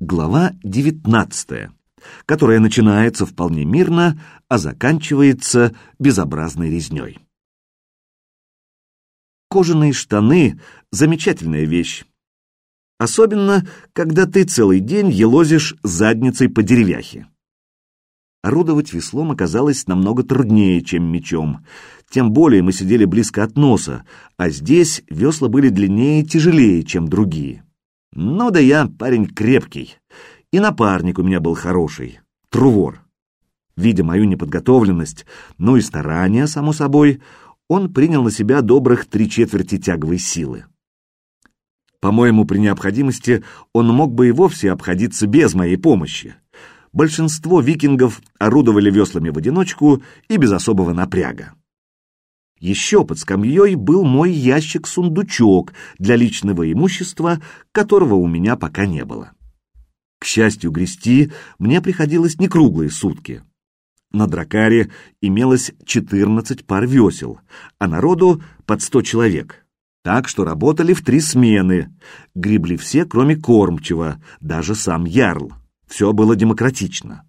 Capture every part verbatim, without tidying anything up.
Глава девятнадцатая, которая начинается вполне мирно, а заканчивается безобразной резней. Кожаные штаны — замечательная вещь. Особенно, когда ты целый день елозишь задницей по деревяхе. Орудовать веслом оказалось намного труднее, чем мечом. Тем более мы сидели близко от носа, а здесь весла были длиннее и тяжелее, чем другие. Ну да я парень крепкий. И напарник у меня был хороший — Трувор. Видя мою неподготовленность, ну и старания, само собой, он принял на себя добрых три четверти тяговой силы. По-моему, при необходимости он мог бы и вовсе обходиться без моей помощи. Большинство викингов орудовали веслами в одиночку и без особого напряга. Еще под скамьей был мой ящик-сундучок для личного имущества, которого у меня пока не было. К счастью, грести мне приходилось не круглые сутки. На дракаре имелось четырнадцать пар весел, а народу под сто человек. Так что работали в три смены. Гребли все, кроме кормчего, даже сам ярл. Все было демократично.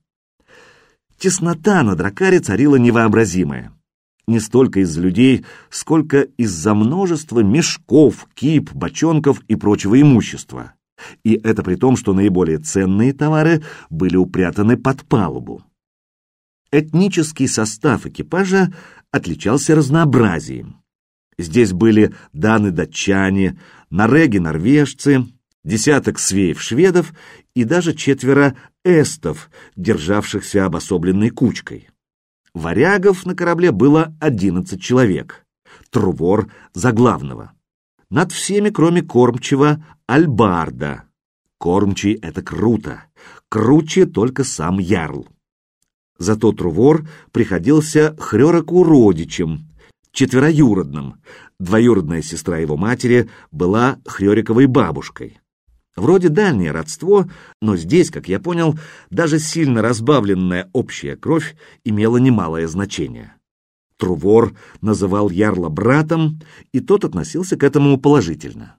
Теснота на дракаре царила невообразимая. Не столько из-за людей, сколько из-за множества мешков, кип, бочонков и прочего имущества. И это при том, что наиболее ценные товары были упрятаны под палубу. Этнический состав экипажа отличался разнообразием. Здесь были даны-датчане, нореги-норвежцы, десяток свеев-шведов и даже четверо эстов, державшихся обособленной кучкой. Варягов на корабле было одиннадцать человек, Трувор за главного. Над всеми, кроме кормчего, альбарда. Кормчий — это круто, круче только сам ярл. Зато Трувор приходился Хрёроку родичем, четвероюродным. Двоюродная сестра его матери была Хрёриковой бабушкой. Вроде дальнее родство, но здесь, как я понял, даже сильно разбавленная общая кровь имела немалое значение. Трувор называл ярла братом, и тот относился к этому положительно.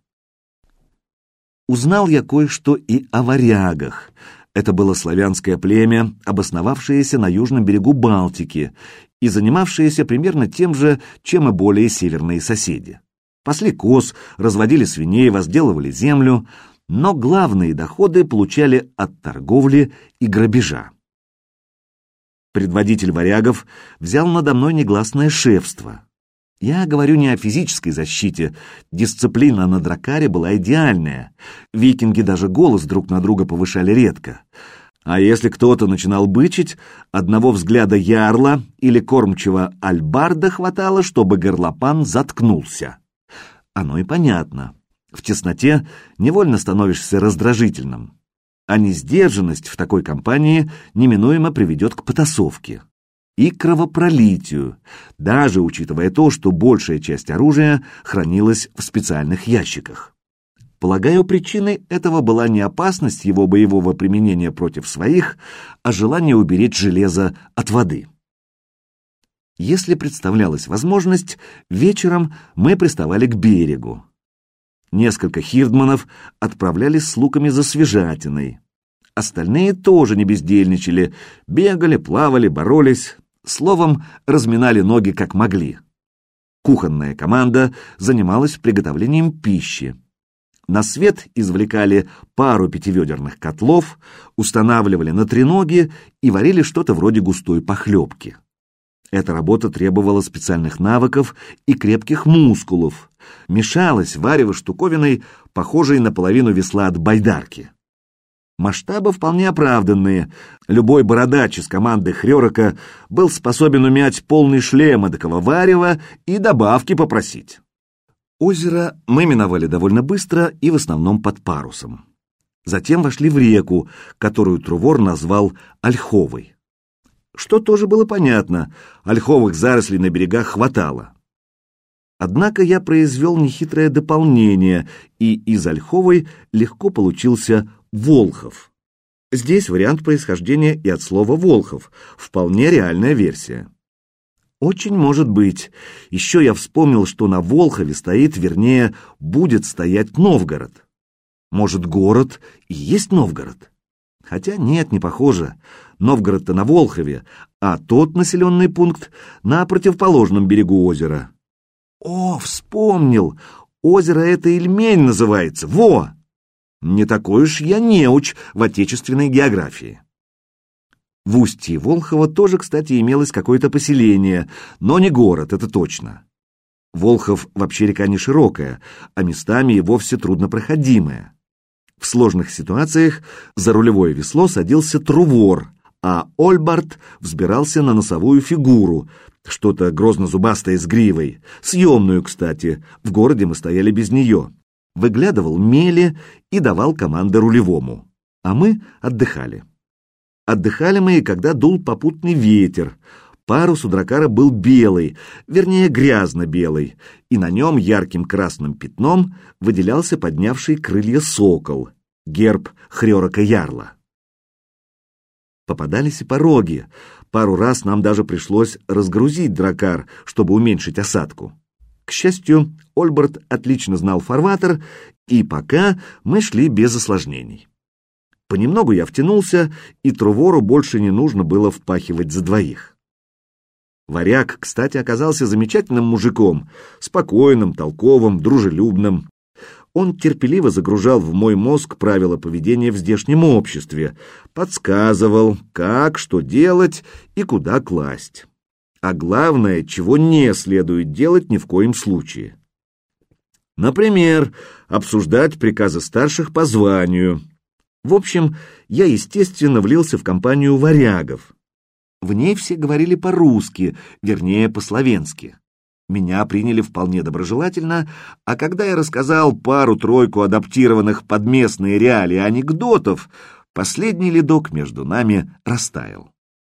Узнал я кое-что и о варягах. Это было славянское племя, обосновавшееся на южном берегу Балтики и занимавшееся примерно тем же, чем и более северные соседи. Пасли коз, разводили свиней, возделывали землю, но главные доходы получали от торговли и грабежа. Предводитель варягов взял надо мной негласное шефство. Я говорю не о физической защите, дисциплина на дракаре была идеальная, викинги даже голос друг на друга повышали редко. А если кто-то начинал бычить, одного взгляда ярла или кормчего альбарда хватало, чтобы горлопан заткнулся. Оно и понятно. В тесноте невольно становишься раздражительным, а несдержанность в такой компании неминуемо приведет к потасовке и кровопролитию, даже учитывая то, что большая часть оружия хранилась в специальных ящиках. Полагаю, причиной этого была не опасность его боевого применения против своих, а желание уберечь железо от воды. Если представлялась возможность, вечером мы приставали к берегу. Несколько хирдманов отправлялись с луками за свежатиной. Остальные тоже не бездельничали, бегали, плавали, боролись, словом, разминали ноги как могли. Кухонная команда занималась приготовлением пищи. На свет извлекали пару пятиведерных котлов, устанавливали на треноги и варили что-то вроде густой похлебки. Эта работа требовала специальных навыков и крепких мускулов. Мешалось варево штуковиной, похожей на половину весла от байдарки. Масштабы вполне оправданные. Любой бородач из команды Хрёрока был способен умять полный шлем эдакого варева и добавки попросить. Озеро мы миновали довольно быстро и в основном под парусом. Затем вошли в реку, которую Трувор назвал Ольховой. Что тоже было понятно, ольховых зарослей на берегах хватало. Однако я произвел нехитрое дополнение, и из Ольховой легко получился Волхов. Здесь вариант происхождения и от слова «Волхов», вполне реальная версия. Очень может быть. Еще я вспомнил, что на Волхове стоит, вернее, будет стоять Новгород. Может, город и есть Новгород? Хотя нет, не похоже. Новгород-то на Волхове, а тот населенный пункт на противоположном берегу озера. О, вспомнил! Озеро это Ильмень называется, во! Не такой уж я неуч в отечественной географии. В устье Волхова тоже, кстати, имелось какое-то поселение, но не город, это точно. Волхов вообще река не широкая, а местами и вовсе труднопроходимая. В сложных ситуациях за рулевое весло садился трувор, а Ольбард взбирался на носовую фигуру, что-то грозно-зубастое с гривой, съемную, кстати, в городе мы стояли без нее, выглядывал мели и давал команды рулевому, а мы отдыхали. Отдыхали мы и когда дул попутный ветер. Парус у дракара был белый, вернее грязно-белый, и на нем ярким красным пятном выделялся поднявший крылья сокол, герб Хрёрока Ярла. Попадались и пороги. Пару раз нам даже пришлось разгрузить дракар, чтобы уменьшить осадку. К счастью, Ольбард отлично знал фарватер, и пока мы шли без осложнений. Понемногу я втянулся, и Трувору больше не нужно было впахивать за двоих. Варяг, кстати, оказался замечательным мужиком, спокойным, толковым, дружелюбным. Он терпеливо загружал в мой мозг правила поведения в здешнем обществе, подсказывал, как, что делать и куда класть. А главное, чего не следует делать ни в коем случае. Например, обсуждать приказы старших по званию. В общем, я, естественно, влился в компанию варягов. В ней все говорили по-русски, вернее, по-словенски. Меня приняли вполне доброжелательно, а когда я рассказал пару-тройку адаптированных под местные реалии анекдотов, последний ледок между нами растаял.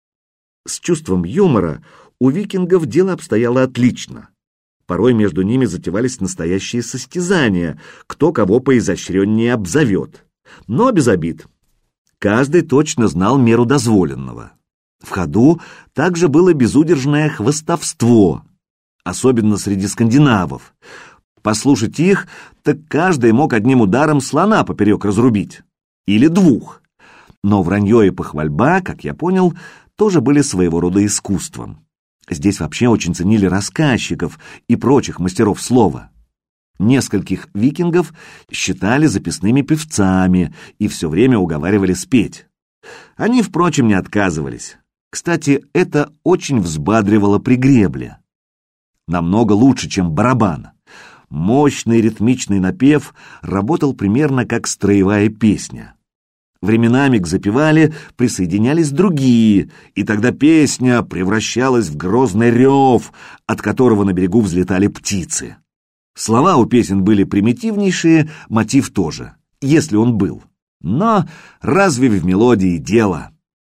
С чувством юмора у викингов дело обстояло отлично. Порой между ними затевались настоящие состязания, кто кого поизощреннее обзовет. Но без обид. Каждый точно знал меру дозволенного. В ходу также было безудержное хвастовство, особенно среди скандинавов. Послушать их, так каждый мог одним ударом слона поперек разрубить. Или двух. Но вранье и похвальба, как я понял, тоже были своего рода искусством. Здесь вообще очень ценили рассказчиков и прочих мастеров слова. Нескольких викингов считали записными певцами и все время уговаривали спеть. Они, впрочем, не отказывались. Кстати, это очень взбадривало при гребле. Намного лучше, чем барабан. Мощный ритмичный напев работал примерно как строевая песня. Временами к запевале присоединялись другие, и тогда песня превращалась в грозный рев, от которого на берегу взлетали птицы. Слова у песен были примитивнейшие, мотив тоже, если он был. Но разве в мелодии дело?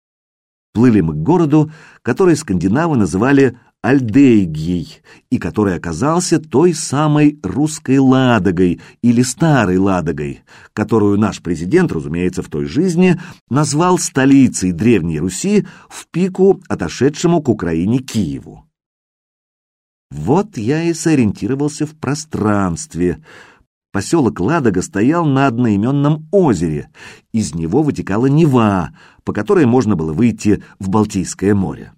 Плыли мы к городу, который скандинавы называли Альдейгией, и который оказался той самой русской Ладогой или Старой Ладогой, которую наш президент, разумеется, в той жизни назвал столицей Древней Руси в пику отошедшему к Украине Киеву. Вот я и сориентировался в пространстве. Поселок Ладога стоял на одноименном озере, из него вытекала Нева, по которой можно было выйти в Балтийское море.